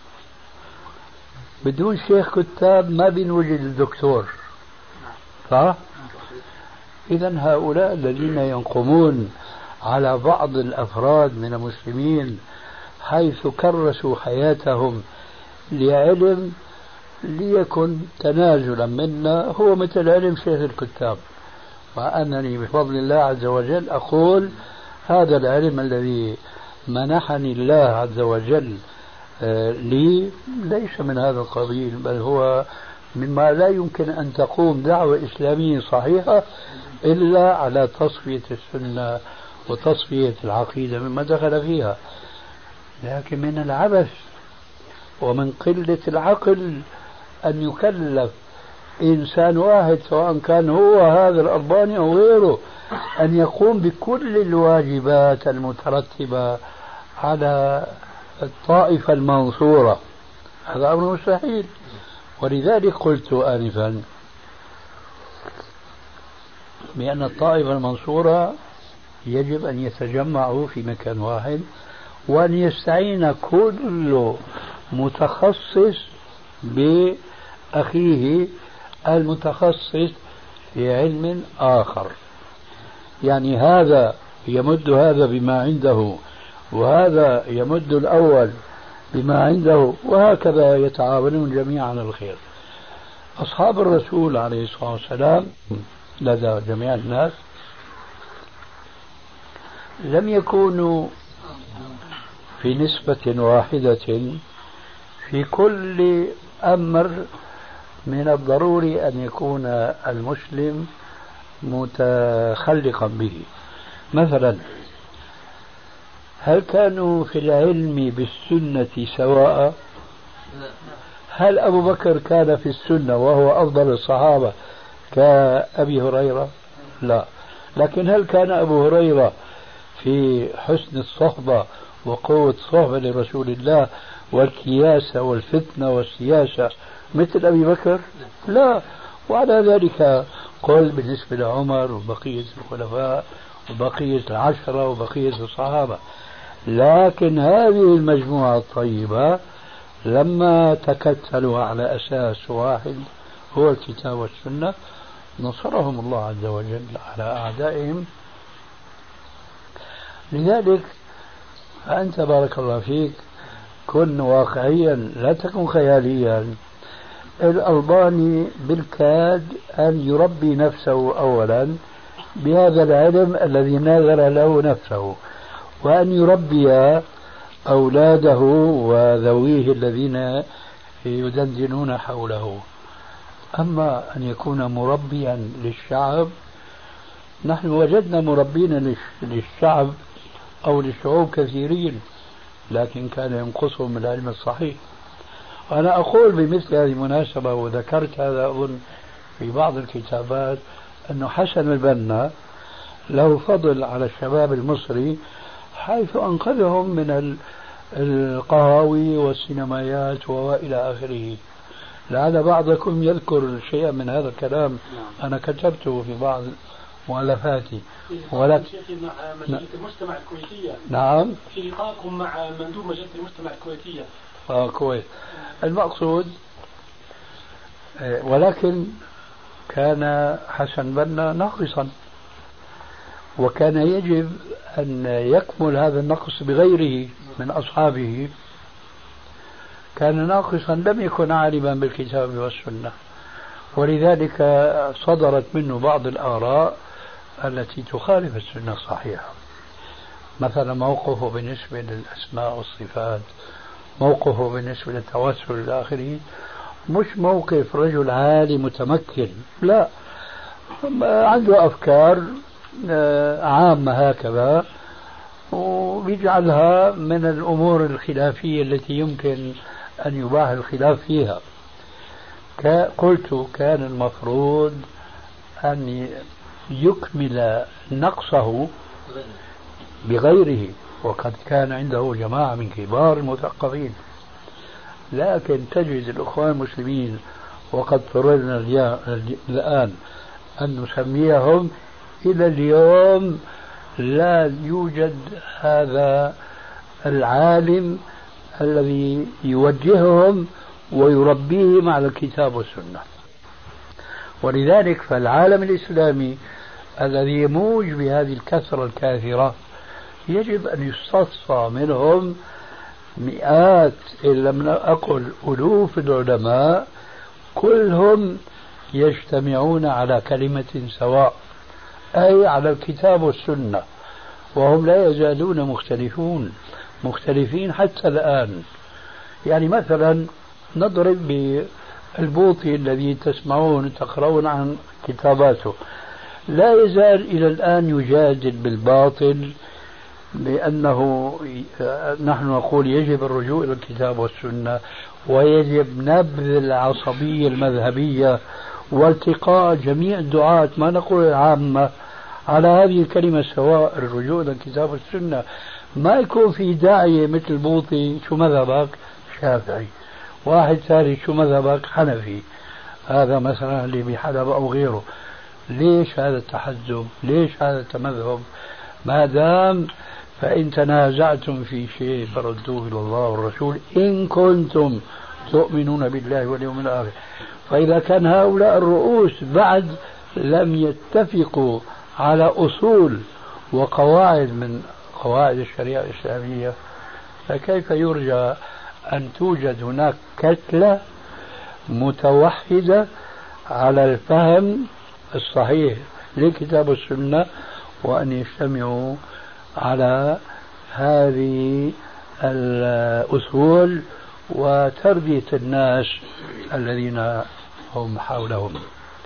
بدون شيخ كتاب ما بنوجد الدكتور، صح؟ إذن هؤلاء الذين ينقمون على بعض الأفراد من المسلمين حيث كرسوا حياتهم لعلم ليكن تنازلا منا هو مثل علم شيخ الكتاب، وأنني بفضل الله عز وجل أقول هذا العلم الذي منحني الله عز وجل لي ليس من هذا القبيل، بل هو مما لا يمكن أن تقوم دعوة إسلامية صحيحة إلا على تصفية السنة وتصفية العقيدة مما دخل فيها. لكن من العبث ومن قلة العقل أن يكلف إنسان واحد سواء كان هو هذا الألباني أو غيره أن يقوم بكل الواجبات المترتبة على الطائفة المنصورة. هذا أمر مستحيل. ولذلك قلت آنفا بأن الطائفة المنصورة يجب أن يتجمعوا في مكان واحد وأن يستعين كل متخصص بأخيه المتخصص في علم آخر، يعني هذا يمد هذا بما عنده وهذا يمد الأول بما عنده، وهكذا يتعاونون جميعا على الخير. أصحاب الرسول عليه الصلاة والسلام لدى جميع الناس لم يكونوا في نسبة واحدة في كل أمر من الضروري أن يكون المسلم متخلقا به. مثلا هل كانوا في العلم بالسنة سواء؟ هل أبو بكر كان في السنة وهو أفضل الصحابة كأبي هريرة؟ لا. لكن هل كان أبو هريرة في حسن الصحبة وقوة صحبة لرسول الله والكياسة والفتنة والسياسة مثل أبي بكر؟ لا. وعلى ذلك قل بالنسبة لعمر وبقية الخلفاء وبقية العشرة وبقية الصحابة. لكن هذه المجموعة الطيبة لما تكتلوا على أساس واحد هو الكتاب والسنة نصرهم الله عز وجل على أعدائهم. لذلك فأنت بارك الله فيك كن واقعيا لا تكن خياليا. الألباني بالكاد أن يربي نفسه أولا بهذا العلم الذي ناظر له نفسه، وأن يربي أولاده وذويه الذين يدندنون حوله. أما أن يكون مربيا للشعب، نحن وجدنا مربين للشعب أو للشعوب كثيرين، لكن كان ينقصهم العلم الصحيح. أنا أقول بمثل هذه المناسبة، وذكرت هذا أظن في بعض الكتابات، أنه حسن البنا له فضل على الشباب المصري حيث أنقذهم من القهاوي والسينمايات وإلى آخره. لعل بعضكم يذكر شيئا من هذا الكلام أنا كتبته في بعض مؤلفاتي. ولكن مع مجلة المجتمع الكويتية. نعم، في لقاءكم مع مندوب مجلة المجتمع الكويتية. كويس. المقصود ولكن كان حسن بنا ناقصا، وكان يجب أن يكمل هذا النقص بغيره من أصحابه. كان ناقصا، لم يكن عالما بالكتاب والسنة، ولذلك صدرت منه بعض الآراء التي تخالف السنة الصحيحة. مثلا موقفه بالنسبة للأسماء والصفات، موقفه بالنسبة للتوسل إلى آخره، مش موقف رجل عالي متمكن، لا، عنده أفكار عامة هكذا ويجعلها من الأمور الخلافية التي يمكن أن يباح الخلاف فيها. قلت كان المفروض أن يكمل نقصه بغيره، وقد كان عنده جماعة من كبار المثقفين. لكن تجد الأخوان المسلمين، وقد اضطررنا الآن أن نسميهم، إلى اليوم لا يوجد هذا العالم الذي يوجههم ويربيهم على الكتاب والسنة. ولذلك فالعالم الإسلامي الذي يموج بهذه الكثرة الكاثرة يجب أن يستصفى منهم مئات إن لم أقل ألوف العلماء كلهم يجتمعون على كلمة سواء، أي على الكتاب والسنة، وهم لا يزالون مختلفين حتى الآن. يعني مثلا نضرب بالبوطي الذي تسمعون تقرؤون عن كتاباته، لا يزال إلى الآن يجادل بالباطل بأنه نحن نقول يجب الرجوع إلى الكتاب والسنة، ويجب نبذ العصبية المذهبية والتقاء جميع الدعاة، ما نقول العامة، على هذه الكلمة سواء، الرجوع إلى الكتاب والسنة. ما يكون في داعية مثل بوطي شو مذهبك؟ شافعي. واحد ثالث شو مذهبك؟ حنفي. هذا مثلا اللي بحلب أو غيره. ليش هذا التحزب؟ ليش هذا التمذهب؟ ما دام فإن تنازعتم في شيء فردوه إلى الله والرسول إن كنتم تؤمنون بالله واليوم الآخر. فإذا كان هؤلاء الرؤوس بعد لم يتفقوا على أصول وقواعد من قواعد الشريعة الإسلامية، فكيف يرجى أن توجد هناك كتلة متوحدة على الفهم الصحيح للكتاب والسنة، وأن يجتمعوا على هذه الأصول وتربية الناس الذين هم حولهم.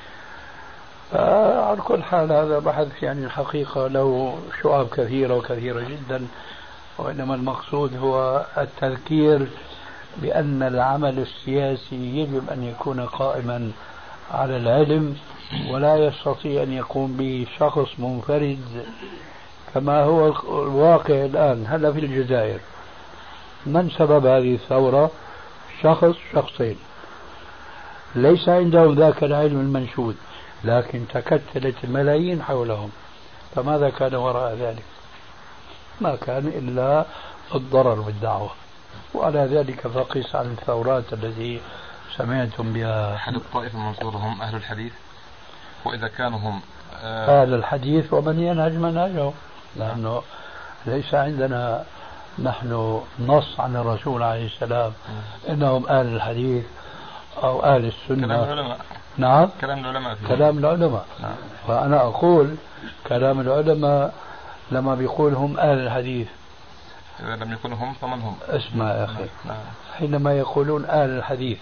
على كل حال هذا بحث يعني الحقيقة له شعب كثيرة وكثيرة جدا، وإنما المقصود هو التذكير بأن العمل السياسي يجب أن يكون قائما على العلم، ولا يستطيع أن يقوم به شخص منفرد كما هو الواقع الآن. هلا في الجزائر من سبب هذه الثورة؟ شخصين ليس عندهم ذاك العلم المنشود، لكن تكتلت الملايين حولهم. فماذا كان وراء ذلك؟ ما كان إلا الضرر بالدعوة. وعلى ذلك فقس على الثورات التي سمعتم بها. أحد الطائفة المنصورة هم أهل الحديث، وإذا كانوا هم أهل الحديث ومن ينهج منهجه، لأنه ليس عندنا نحن نص عن الرسول عليه السلام إنهم أهل الحديث أو أهل السنة. كلام العلماء. نعم كلام العلماء فيه. كلام العلماء. نعم. فأنا أقول كلام العلماء لما بيقول هم أهل الحديث، إذا لم يكونوا هم فمن هم؟ اسمع يا أخي. نعم. حينما يقولون أهل الحديث،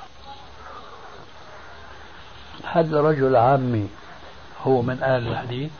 هل رجل عامي هو من أهل الحديث؟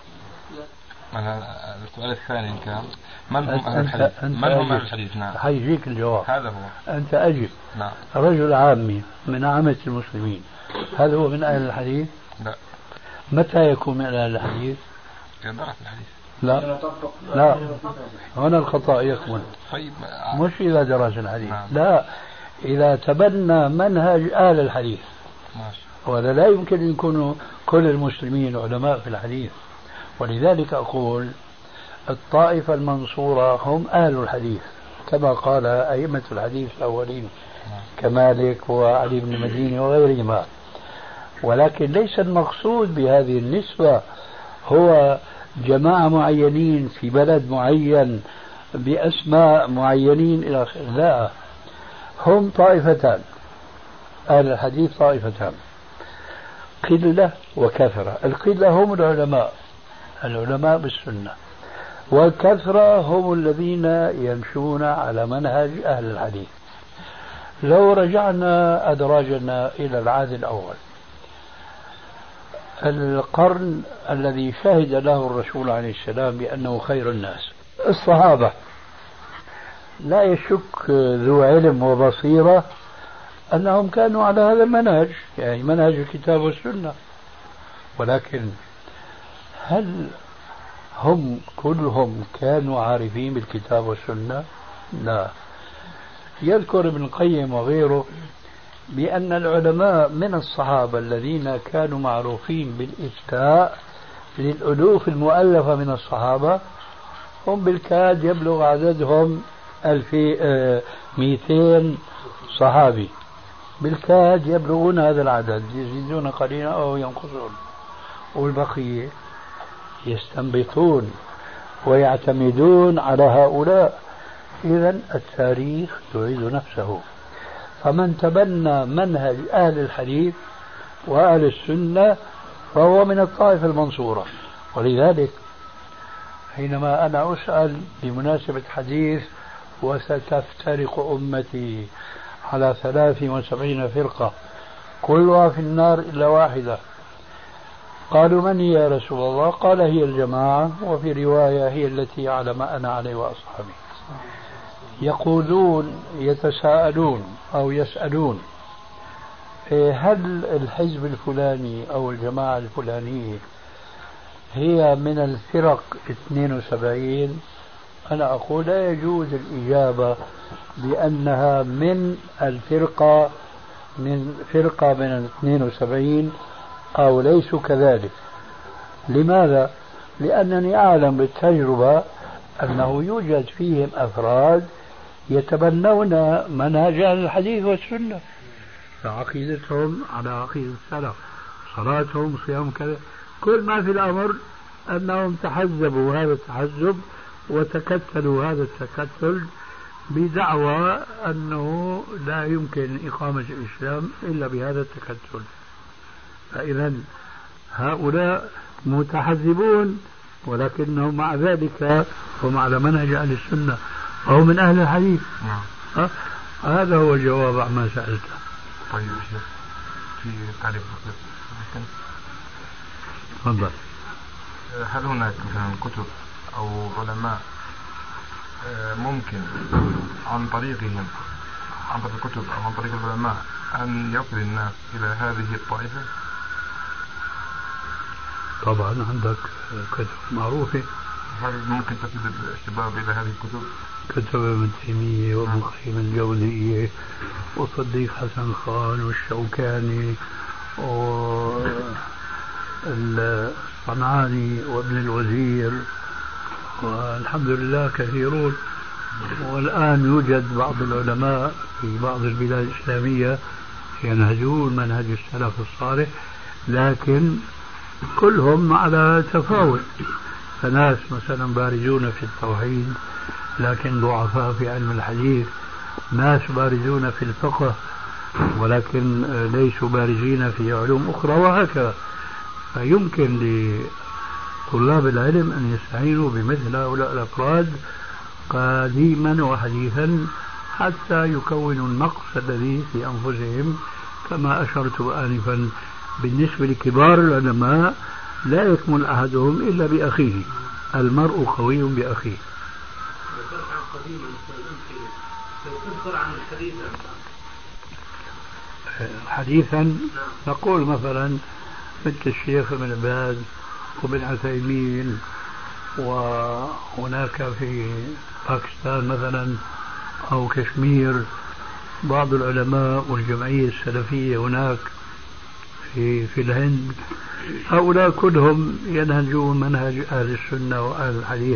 السؤال الثاني إن كان من هم أهل الحديث؟ من هم أهل الحديث؟ نعم. حيجيك الجواب. هذا هو. أنت أجب. نعم. رجل عامي من عامة المسلمين، هل هو من أهل الحديث؟ لا. متى يكون من أهل الحديث؟ إذا درس الحديث. لا هنا الخطأ يكمن. طيب مش إذا درس الحديث. نعم. لا، إذا تبنى منهج أهل الحديث. ماشي. وهذا لا يمكن أن يكونوا كل المسلمين علماء في الحديث. ولذلك أقول الطائفة المنصورة هم أهل الحديث كما قال أئمة الحديث الأولين كمالك وعلي بن المديني وغيرهما. ولكن ليس المقصود بهذه النسبة هو جماعة معينين في بلد معين بأسماء معينين إلى آخره. لا، هم طائفتان. أهل الحديث طائفتان، قلة وكثرة. القلة هم العلماء بالسنة، والكثرة هم الذين يمشون على منهج أهل الحديث. لو رجعنا أدراجنا إلى العهد الأول، القرن الذي شهد له الرسول عليه السلام بأنه خير الناس، الصحابة، لا يشك ذو علم وبصيرة أنهم كانوا على هذا المنهج، يعني منهج الكتاب والسنة. ولكن هل هم كلهم كانوا عارفين بالكتاب والسنة؟ لا. يذكر ابن القيم وغيره بأن العلماء من الصحابة الذين كانوا معروفين بالإفتاء للألوف المؤلفة من الصحابة هم بالكاد يبلغ عددهم 1200 صحابي، بالكاد يبلغون هذا العدد، يزيدون قليلا أو ينقصون، والبقية يستنبطون ويعتمدون على هؤلاء. إذن التاريخ يعيد نفسه. فمن تبنى منهج أهل الحديث وأهل السنة فهو من الطائفة المنصورة. ولذلك حينما أنا أسأل بمناسبة حديث وستفترق أمتي على 73 فرقة كلها في النار إلا واحدة، قالوا من هي يا رسول الله؟ قال هي الجماعة، وفي رواية هي التي على ما أنا عليه وأصحابي. يقولون يتساءلون أو يسألون هل الحزب الفلاني أو الجماعة الفلانية هي من الفرق 72؟ أنا أقول لا يجوز الإجابة بأنها من الفرقة من 72 أو ليسوا كذلك. لماذا؟ لأنني أعلم بالتجربة أنه يوجد فيهم أفراد يتبنون منهج الحديث والسنة، فعقيدتهم على عقيدة السلف، صلاتهم، صيام، كذا. كل ما في الأمر أنهم تحزبوا هذا التحزب وتكتلوا هذا التكتل بدعوى أنه لا يمكن إقامة الإسلام إلا بهذا التكتل. فإذا هؤلاء متحزبون، ولكنهم مع ذلك هم على منهج أهل السنة وهم من أهل الحديث. هذا هو الجواب عما سألته. طيب شيخ، في تعريف تفضل. هل هناك مثلا كتب أو علماء ممكن عن طريقهم، عن طريق الكتب أو عن طريق العلماء، أن يصل الناس إلى هذه الطائفة؟ طبعا عندك كتب معروفة. هل ممكن تفيد الشباب إلى هذه الكتب؟ كتب ابن تيمية وابن القيم الجوزية وصديق حسن خان والشوكاني والصنعاني وابن الوزير، والحمد لله كثيرون. والآن يوجد بعض العلماء في بعض البلاد الإسلامية ينهجون منهج السلف الصالح، لكن كلهم على تفاوت. فناس مثلا بارزون في التوحيد لكن ضعفاء في علم الحديث، ناس بارزون في الفقه ولكن ليسوا بارزين في علوم أخرى، وهكذا. فيمكن لطلاب العلم أن يستعينوا بمثل هؤلاء الأفراد قديما وحديثا حتى يكونوا النقص الذي في أنفسهم. كما أشرت آنفا، بالنسبة لكبار العلماء لا يكمل أحدهم إلا بأخيه، المرء قوي بأخيه. حديثا نقول مثلا مثل الشيخ ابن باز وابن عثيمين، وهناك في باكستان مثلا أو كشمير بعض العلماء والجمعية السلفية هناك في الهند. هؤلاء كلهم ينهجون منهج أهل السنة وأهل الحديث.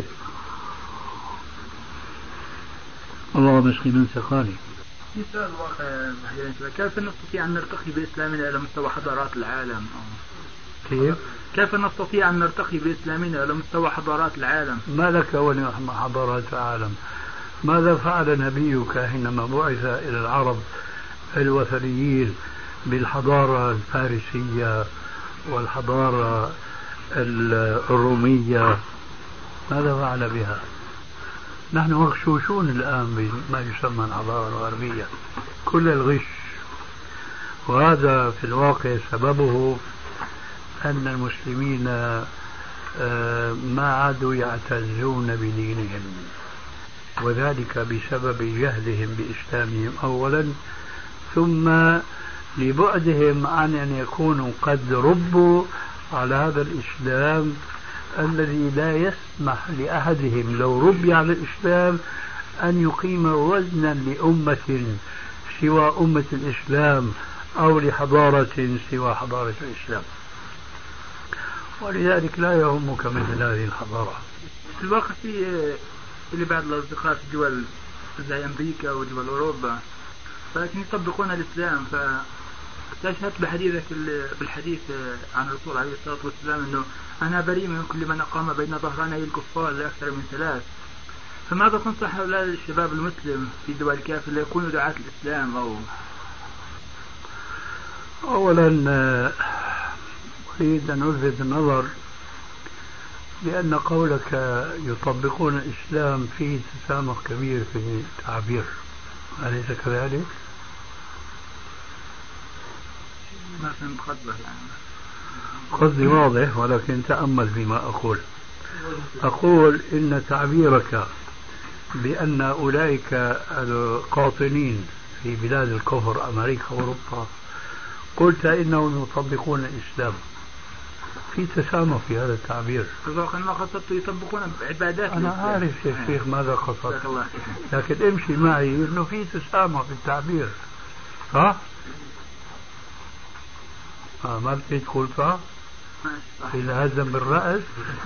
اللهم اسقي من سقاني. سؤال واقع، كيف نستطيع أن نرتقي بإسلامنا إلى مستوى حضارات العالم؟ كيف نستطيع أن نرتقي بإسلامنا إلى مستوى حضارات العالم؟ ما لك ولحضارات حضارات العالم؟ ماذا فعل نبيك حينما بعث إلى العرب الوثنيين بالحضارة الفارسية والحضارة الرومية؟ ماذا فعل بها؟ نحن مغشوشون الآن بما يسمى الحضارة الغربية، كل الغش. وهذا في الواقع سببه أن المسلمين ما عادوا يعتزون بدينهم، وذلك بسبب جهلهم بإسلامهم أولا، ثم لبعدهم عن أن يكونوا قد ربوا على هذا الإسلام الذي لا يسمح لأحدهم لو ربي على الإسلام أن يقيم وزنا لأمة سوى أمة الإسلام أو لحضارة سوى حضارة الإسلام. ولذلك لا يهمك مثل هذه الحضارة. في الواقع في بعض الأصدقاء في دول زي أمريكا ودول أوروبا لكن يطبقون الإسلام. فاستشهدت بالحديث عن الرسول عليه الصلاة والسلام أنه أنا بريء من كل من أقام بين ظهراني الكفار لأكثر من 3. فماذا تنصح هؤلاء الشباب المسلم في دول الكافر ليكونوا دعاة الإسلام؟ أولا أريد أن ألفت النظر لأن قولك يطبقون الإسلام فيه تسامح كبير في التعبير، أليس كذلك؟ ما فهمت قصدك. قصدي واضح، ولكن تأمل فيما أقول إن تعبيرك بأن أولئك القاطنين في بلاد الكفر أمريكا وأوروبا قلت إنهم يطبقون الإسلام، في تسامح في هذا التعبير. ما قصدت يطبقون عبادات. أنا عارف يا شيخ ماذا قصدت، لكن امشي معي إنه في تسامح في التعبير. ها؟ ما بتريد تقول صح؟ إذا هزم بالرأس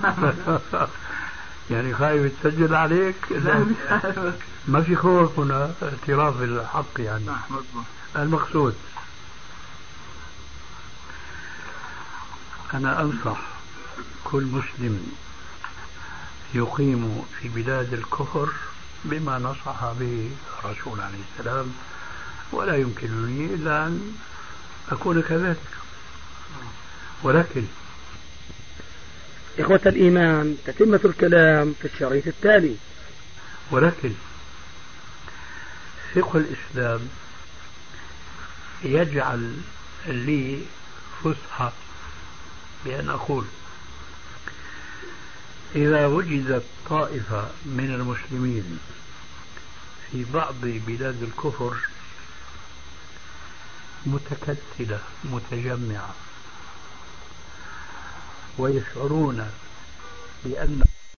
يعني خايف تسجل عليك؟ ما في خوف هنا، اعتراف بالحق يعني. المقصود أنا أنصح كل مسلم يقيم في بلاد الكفر بما نصح به الرسول عليه السلام، ولا يمكنني إلا أن أكون كذلك. ولكن إخوة الإيمان، تتمة الكلام في الشريط التالي. ولكن فقه الإسلام يجعل لي فسحة بأن أقول إذا وجدت طائفة من المسلمين في بعض بلاد الكفر متكتلة متجمعة ويشعرون بأن